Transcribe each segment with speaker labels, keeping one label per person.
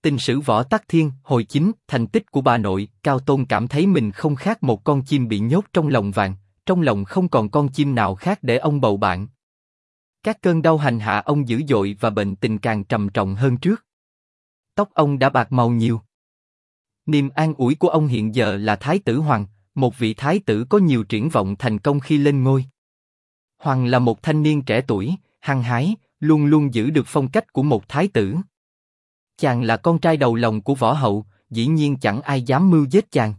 Speaker 1: Tình sử Võ Tắc Thiên, hồi 9, thành tích của bà nội, Cao Tôn cảm thấy mình không khác một con chim bị nhốt trong lồng vàng, trong lòng không còn con chim nào khác để ông bầu bạn. Các cơn đau hành hạ ông dữ dội và bệnh tình càng trầm trọng hơn trước. Tóc ông đã bạc màu nhiều. Niềm an ủi của ông hiện giờ là Thái tử Hoàng, một vị thái tử có nhiều triển vọng thành công khi lên ngôi. Hoàng là một thanh niên trẻ tuổi, hăng hái, luôn luôn giữ được phong cách của một thái tử. Chàng là con trai đầu lòng của võ hậu, dĩ nhiên chẳng ai dám mưu giết chàng.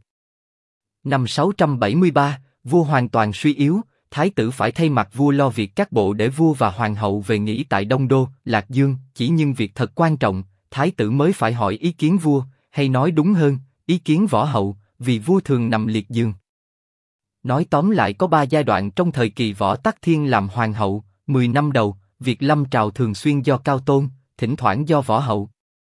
Speaker 1: Năm 673, vua hoàn toàn suy yếu, thái tử phải thay mặt vua lo việc các bộ để vua và hoàng hậu về nghỉ tại Đông Đô, Lạc Dương. Chỉ nhưng việc thật quan trọng, thái tử mới phải hỏi ý kiến vua, hay nói đúng hơn, ý kiến võ hậu, vì vua thường nằm liệt giường. Nói tóm lại có 3 giai đoạn trong thời kỳ Võ Tắc Thiên làm hoàng hậu. 10 năm đầu, việc lâm trào thường xuyên do Cao Tôn, thỉnh thoảng do võ hậu.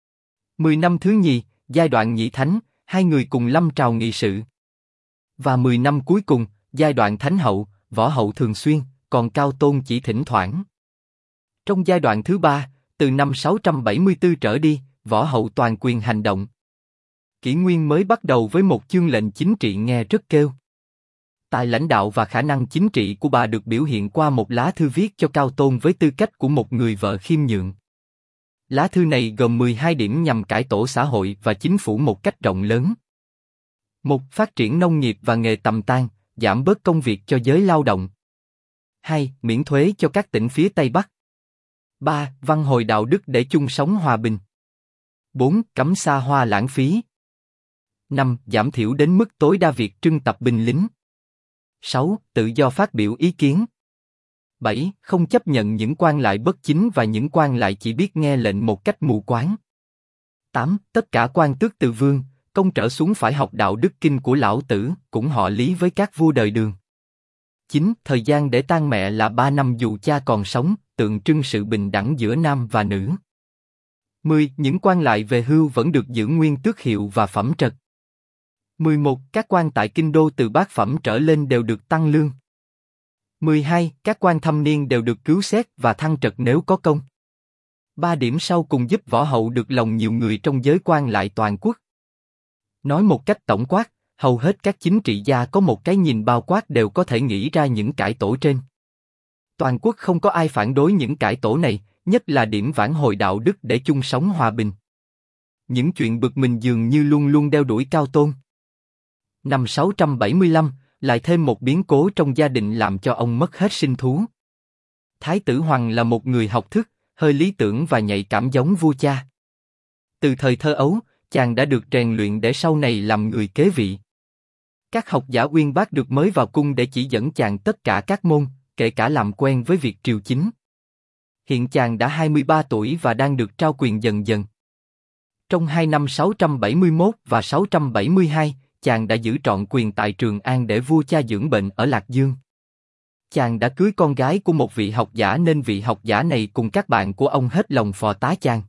Speaker 1: 10 năm thứ nhì, giai đoạn nhị thánh, hai người cùng lâm trào nghị sự. Và 10 năm cuối cùng, giai đoạn thánh hậu, võ hậu thường xuyên, còn Cao Tôn chỉ thỉnh thoảng. Trong giai đoạn thứ ba, từ năm 674 trở đi, võ hậu toàn quyền hành động. Kỷ nguyên mới bắt đầu với một chương lệnh chính trị nghe rất kêu. Tài lãnh đạo và khả năng chính trị của bà được biểu hiện qua một lá thư viết cho Cao Tôn với tư cách của một người vợ khiêm nhượng. Lá thư này gồm 12 điểm nhằm cải tổ xã hội và chính phủ một cách rộng lớn. 1. Phát triển nông nghiệp và nghề tầm tan, giảm bớt công việc cho giới lao động. 2. Miễn thuế cho các tỉnh phía Tây Bắc. 3. Văn hồi đạo đức để chung sống hòa bình. 4. Cấm xa hoa lãng phí. 5. Giảm thiểu đến mức tối đa việc trưng tập binh lính. 6. Tự do phát biểu ý kiến. 7. Không chấp nhận những quan lại bất chính và những quan lại chỉ biết nghe lệnh một cách mù quáng. 8. Tất cả quan tước từ vương, công trở xuống phải học đạo đức kinh của Lão Tử, cũng họ Lý với các vua đời Đường. 9. Thời gian để tang mẹ là 3 năm dù cha còn sống, tượng trưng sự bình đẳng giữa nam và nữ. 10. Những quan lại về hưu vẫn được giữ nguyên tước hiệu và phẩm trật. 11. Các quan tại kinh đô từ bát phẩm trở lên đều được tăng lương. 12. Các quan thâm niên đều được cứu xét và thăng trật nếu có công. 3 điểm sau cùng giúp võ hậu được lòng nhiều người trong giới quan lại toàn quốc. Nói một cách tổng quát, hầu hết các chính trị gia có một cái nhìn bao quát đều có thể nghĩ ra những cải tổ trên. Toàn quốc không có ai phản đối những cải tổ này, nhất là điểm vãn hồi đạo đức để chung sống hòa bình. Những chuyện bực mình dường như luôn luôn đeo đuổi Cao Tôn. Năm 675, lại thêm một biến cố trong gia đình làm cho ông mất hết sinh thú. Thái tử Hoàng là một người học thức, hơi lý tưởng và nhạy cảm giống vua cha. Từ thời thơ ấu, chàng đã được rèn luyện để sau này làm người kế vị. Các học giả uyên bác được mới vào cung để chỉ dẫn chàng tất cả các môn, kể cả làm quen với việc triều chính. Hiện chàng đã 23 tuổi và đang được trao quyền dần dần. Trong 2 năm 671 và 672, chàng đã giữ trọn quyền tại Trường An để vua cha dưỡng bệnh ở Lạc Dương. Chàng đã cưới con gái của một vị học giả nên vị học giả này cùng các bạn của ông hết lòng phò tá chàng.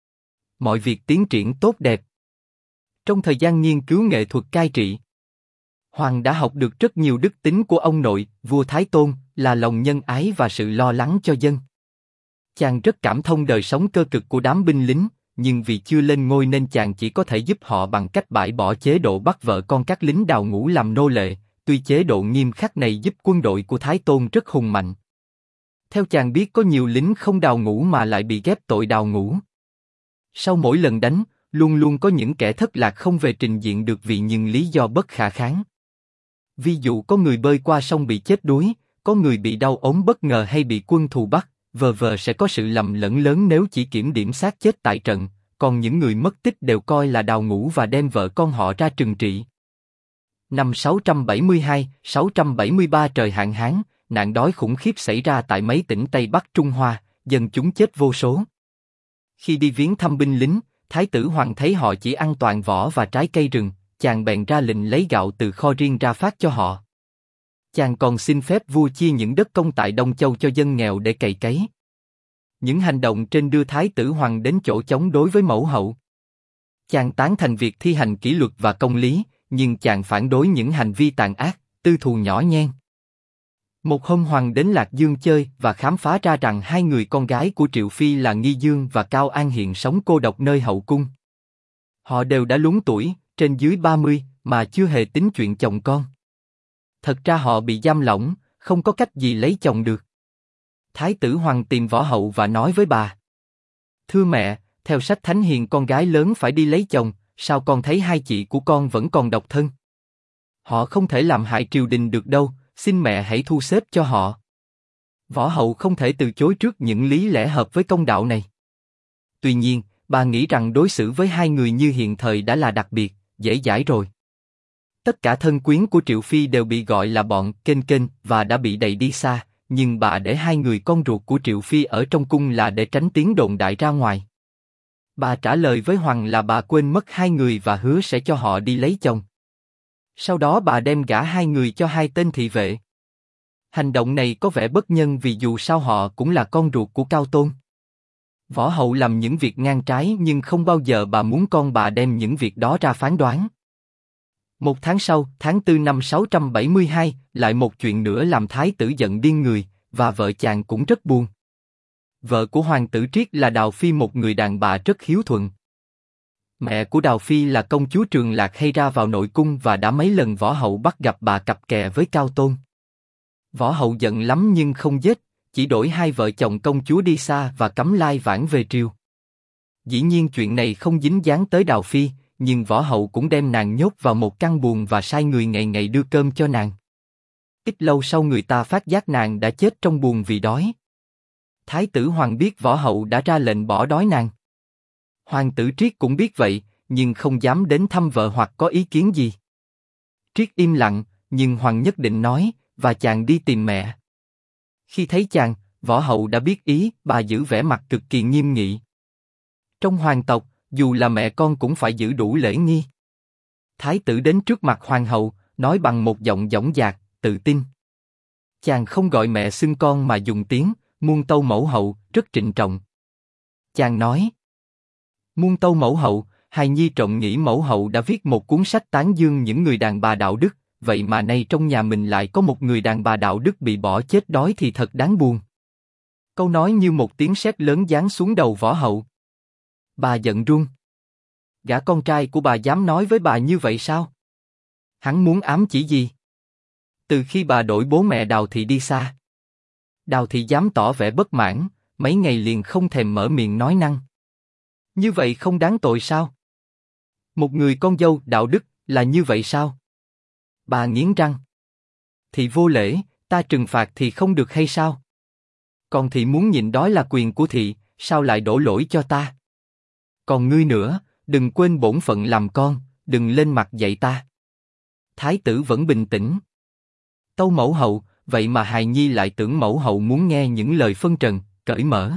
Speaker 1: Mọi việc tiến triển tốt đẹp. Trong thời gian nghiên cứu nghệ thuật cai trị, Hoàng đã học được rất nhiều đức tính của ông nội, vua Thái Tôn, là lòng nhân ái và sự lo lắng cho dân. Chàng rất cảm thông đời sống cơ cực của đám binh lính, nhưng vì chưa lên ngôi nên chàng chỉ có thể giúp họ bằng cách bãi bỏ chế độ bắt vợ con các lính đào ngũ làm nô lệ, tuy chế độ nghiêm khắc này giúp quân đội của Thái Tôn rất hùng mạnh. Theo chàng biết có nhiều lính không đào ngũ mà lại bị ghép tội đào ngũ. Sau mỗi lần đánh, luôn luôn có những kẻ thất lạc không về trình diện được vì những lý do bất khả kháng. Ví dụ có người bơi qua sông bị chết đuối, có người bị đau ốm bất ngờ hay bị quân thù bắt, vờ sẽ có sự lầm lẫn lớn nếu chỉ kiểm điểm xác chết tại trận, còn những người mất tích đều coi là đào ngũ và đem vợ con họ ra trừng trị. Năm 672, 673 trời hạn hán, nạn đói khủng khiếp xảy ra tại mấy tỉnh Tây Bắc Trung Hoa, dân chúng chết vô số. Khi đi viếng thăm binh lính, Thái tử Hoàng thấy họ chỉ ăn toàn vỏ và trái cây rừng, chàng bèn ra lệnh lấy gạo từ kho riêng ra phát cho họ. Chàng còn xin phép vua chia những đất công tại Đông Châu cho dân nghèo để cày cấy. Những hành động trên đưa Thái tử Hoàng đến chỗ chống đối với mẫu hậu. Chàng tán thành việc thi hành kỷ luật và công lý, nhưng chàng phản đối những hành vi tàn ác, tư thù nhỏ nhen. Một hôm Hoàng đến Lạc Dương chơi và khám phá ra rằng 2 người con gái của Triệu Phi là Nghi Dương và Cao An hiện sống cô độc nơi hậu cung. Họ đều đã luống tuổi, trên dưới 30, mà chưa hề tính chuyện chồng con. Thật ra họ bị giam lỏng, không có cách gì lấy chồng được. Thái tử Hoàng tìm Võ Hậu và nói với bà. Thưa mẹ, theo sách Thánh Hiền con gái lớn phải đi lấy chồng, sao con thấy hai chị của con vẫn còn độc thân? Họ không thể làm hại triều đình được đâu, xin mẹ hãy thu xếp cho họ. Võ Hậu không thể từ chối trước những lý lẽ hợp với công đạo này. Tuy nhiên, bà nghĩ rằng đối xử với hai người như hiện thời đã là đặc biệt, dễ dãi rồi. Tất cả thân quyến của Triệu Phi đều bị gọi là bọn kênh kênh và đã bị đẩy đi xa, nhưng bà để hai người con ruột của Triệu Phi ở trong cung là để tránh tiếng đồn đại ra ngoài. Bà trả lời với Hoàng là bà quên mất hai người và hứa sẽ cho họ đi lấy chồng. Sau đó bà đem gả hai người cho hai tên thị vệ. Hành động này có vẻ bất nhân vì dù sao họ cũng là con ruột của Cao Tôn. Võ Hậu làm những việc ngang trái nhưng không bao giờ bà muốn con bà đem những việc đó ra phán đoán. Một tháng sau, tháng 4 năm 672, lại một chuyện nữa làm thái tử giận điên người, và vợ chàng cũng rất buồn. Vợ của hoàng tử Triết là Đào Phi, một người đàn bà rất hiếu thuận. Mẹ của Đào Phi là công chúa Trường Lạc hay ra vào nội cung và đã mấy lần Võ Hậu bắt gặp bà cặp kè với Cao Tôn. Võ Hậu giận lắm nhưng không giết, chỉ đổi hai vợ chồng công chúa đi xa và cấm lai vãng về triều. Dĩ nhiên chuyện này không dính dáng tới Đào Phi, nhưng Võ Hậu cũng đem nàng nhốt vào một căn buồng và sai người ngày ngày đưa cơm cho nàng. Ít lâu sau người ta phát giác nàng đã chết trong buồng vì đói. Thái tử Hoàng biết Võ Hậu đã ra lệnh bỏ đói nàng. Hoàng tử Triết cũng biết vậy, nhưng không dám đến thăm vợ hoặc có ý kiến gì. Triết im lặng, nhưng Hoàng nhất định nói, và chàng đi tìm mẹ. Khi thấy chàng, Võ Hậu đã biết ý, bà giữ vẻ mặt cực kỳ nghiêm nghị. Trong hoàng tộc, dù là mẹ con cũng phải giữ đủ lễ nghi. Thái tử đến trước mặt hoàng hậu, nói bằng một giọng dõng dạc, tự tin. Chàng không gọi mẹ xưng con mà dùng tiếng muôn tâu mẫu hậu, rất trịnh trọng. Chàng nói: Muôn tâu mẫu hậu, hài nhi trộm nghĩ mẫu hậu đã viết một cuốn sách tán dương những người đàn bà đạo đức, vậy mà nay trong nhà mình lại có một người đàn bà đạo đức bị bỏ chết đói thì thật đáng buồn. Câu nói như một tiếng sét lớn giáng xuống đầu Võ Hậu. Bà giận run. Gã con trai của bà dám nói với bà như vậy sao? Hắn muốn ám chỉ gì? Từ khi bà đổi bố mẹ Đào Thị đi xa, Đào Thị dám tỏ vẻ bất mãn, mấy ngày liền không thèm mở miệng nói năng. Như vậy không đáng tội sao? Một người con dâu đạo đức là như vậy sao? Bà nghiến răng. Thị vô lễ, ta trừng phạt thì không được hay sao? Còn thị muốn nhịn đói là quyền của thị, sao lại đổ lỗi cho ta? Còn ngươi nữa, đừng quên bổn phận làm con, đừng lên mặt dạy ta. Thái tử vẫn bình tĩnh. Tâu mẫu hậu, vậy mà hài nhi lại tưởng mẫu hậu muốn nghe những lời phân trần, cởi mở.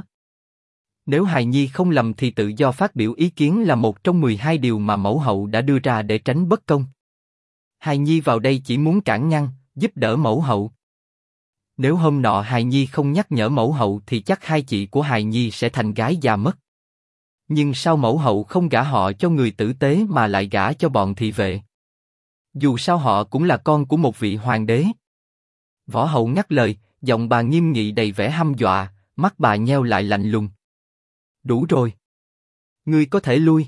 Speaker 1: Nếu hài nhi không lầm thì tự do phát biểu ý kiến là một trong 12 điều mà mẫu hậu đã đưa ra để tránh bất công. Hài nhi vào đây chỉ muốn cản ngăn, giúp đỡ mẫu hậu. Nếu hôm nọ hài nhi không nhắc nhở mẫu hậu thì chắc hai chị của hài nhi sẽ thành gái già mất. Nhưng sao mẫu hậu không gả họ cho người tử tế mà lại gả cho bọn thị vệ? Dù sao họ cũng là con của một vị hoàng đế. Võ Hậu ngắt lời, giọng bà nghiêm nghị đầy vẻ hăm dọa, mắt bà nheo lại lạnh lùng. Đủ rồi. Ngươi có thể lui.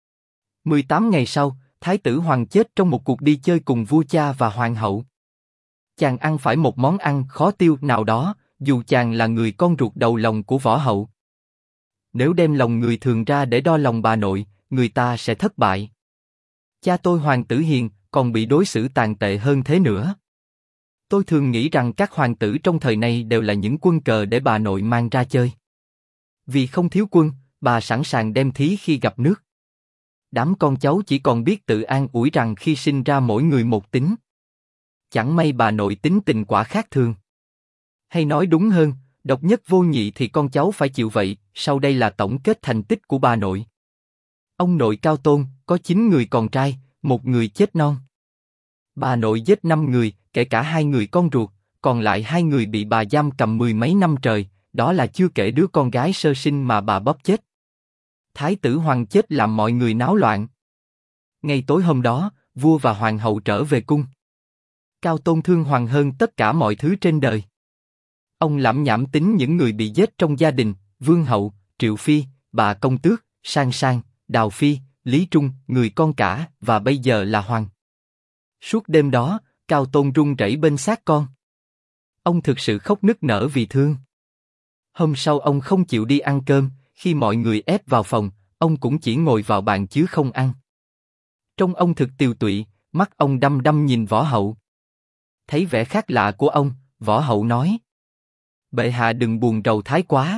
Speaker 1: 18 ngày sau, Thái tử Hoàng chết trong một cuộc đi chơi cùng vua cha và hoàng hậu. Chàng ăn phải một món ăn khó tiêu nào đó, dù chàng là người con ruột đầu lòng của Võ Hậu. Nếu đem lòng người thường ra để đo lòng bà nội, người ta sẽ thất bại. Cha tôi Hoàng tử Hiền còn bị đối xử tàn tệ hơn thế nữa. Tôi thường nghĩ rằng các hoàng tử trong thời này đều là những quân cờ để bà nội mang ra chơi. Vì không thiếu quân, bà sẵn sàng đem thí khi gặp nước. Đám con cháu chỉ còn biết tự an ủi rằng khi sinh ra mỗi người một tính. Chẳng may bà nội tính tình quả khác thường. Hay nói đúng hơn, độc nhất vô nhị thì con cháu phải chịu vậy. Sau đây là tổng kết thành tích của bà nội. Ông nội Cao Tôn có 9 người con trai, một người chết non. Bà nội giết 5 người, kể cả 2 người con ruột, còn lại 2 người bị bà giam cầm 10 mấy năm trời, đó là chưa kể đứa con gái sơ sinh mà bà bóp chết. Thái tử Hoàng chết làm mọi người náo loạn. Ngay tối hôm đó, vua và hoàng hậu trở về cung. Cao Tôn thương Hoàng hơn tất cả mọi thứ trên đời. Ông lẩm nhẩm tính những người bị giết trong gia đình, Vương hậu, Triệu Phi, bà công tước, Sang Sang, Đào Phi, Lý Trung, người con cả, và bây giờ là Hoàng. Suốt đêm đó, Cao Tôn run rẩy bên xác con. Ông thực sự khóc nức nở vì thương. Hôm sau ông không chịu đi ăn cơm, khi mọi người ép vào phòng, ông cũng chỉ ngồi vào bàn chứ không ăn. Trông ông thực tiều tụy, mắt ông đăm đăm nhìn Võ Hậu. Thấy vẻ khác lạ của ông, Võ Hậu nói: Bệ hạ đừng buồn rầu thái quá,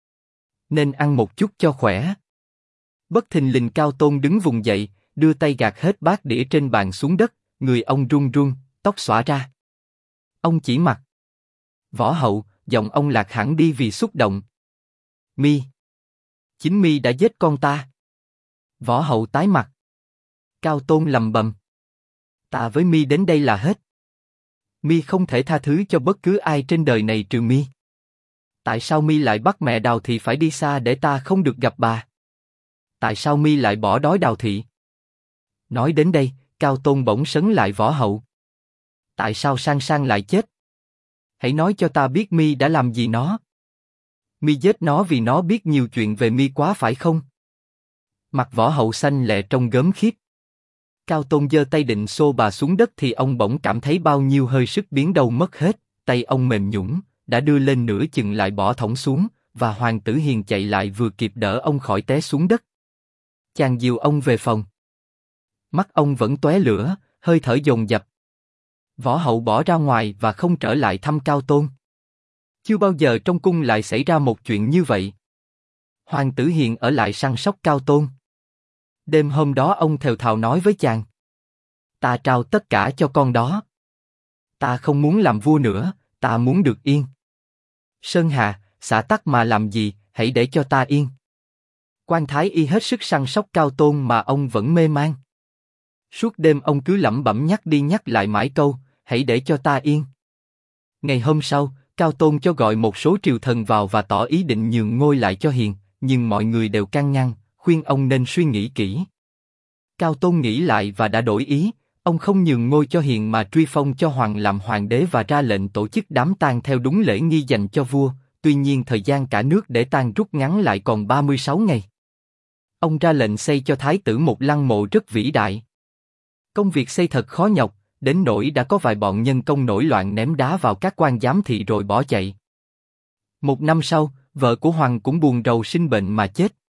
Speaker 1: nên ăn một chút cho khỏe. Bất thình lình Cao Tôn đứng vùng dậy, đưa tay gạt hết bát đĩa trên bàn xuống đất, người ông run run, tóc xõa ra. Ông chỉ mặt Võ Hậu, giọng ông lạc hẳn đi vì xúc động. Mi, chính mi đã giết con ta. Võ Hậu tái mặt. Cao Tôn lầm bầm: Ta với mi đến đây là hết. Mi không thể tha thứ cho bất cứ ai trên đời này trừ mi. Tại sao mi lại bắt mẹ Đào Thị phải đi xa để ta không được gặp bà? Tại sao mi lại bỏ đói Đào Thị? Nói đến đây, Cao Tôn bỗng sấn lại Võ Hậu. Tại sao Sang Sang lại chết? Hãy nói cho ta biết mi đã làm gì nó. Mi giết nó vì nó biết nhiều chuyện về mi quá phải không? Mặt Võ Hậu xanh lè trông gớm khiếp. Cao Tôn giơ tay định xô bà xuống đất thì ông bỗng cảm thấy bao nhiêu hơi sức biến đâu mất hết, tay ông mềm nhũn, đã đưa lên nửa chừng lại bỏ thõng xuống, và Hoàng Tử Hiền chạy lại vừa kịp đỡ ông khỏi té xuống đất. Chàng dìu ông về phòng. Mắt ông vẫn tóe lửa, hơi thở dồn dập. Võ Hậu bỏ ra ngoài và không trở lại thăm Cao Tôn. Chưa bao giờ trong cung lại xảy ra một chuyện như vậy. Hoàng Tử Hiền ở lại săn sóc Cao Tôn. Đêm hôm đó ông thều thào nói với chàng: Ta trao tất cả cho con đó. Ta không muốn làm vua nữa, ta muốn được yên. Sơn Hà, xã tắc mà làm gì, hãy để cho ta yên. Quan Thái Y hết sức săn sóc Cao Tôn mà ông vẫn mê man. Suốt đêm ông cứ lẩm bẩm nhắc đi nhắc lại mãi câu: hãy để cho ta yên. Ngày hôm sau, Cao Tôn cho gọi một số triều thần vào và tỏ ý định nhường ngôi lại cho Hiền, nhưng mọi người đều can ngăn, khuyên ông nên suy nghĩ kỹ. Cao Tôn nghĩ lại và đã đổi ý, ông không nhường ngôi cho Hiền mà truy phong cho Hoàng làm hoàng đế và ra lệnh tổ chức đám tang theo đúng lễ nghi dành cho vua, tuy nhiên thời gian cả nước để tang rút ngắn lại còn 36 ngày. Ông ra lệnh xây cho thái tử một lăng mộ rất vĩ đại. Công việc xây thật khó nhọc, đến nỗi đã có vài bọn nhân công nổi loạn ném đá vào các quan giám thị rồi bỏ chạy. Một năm sau, vợ của Hoàng cũng buồn rầu sinh bệnh mà chết.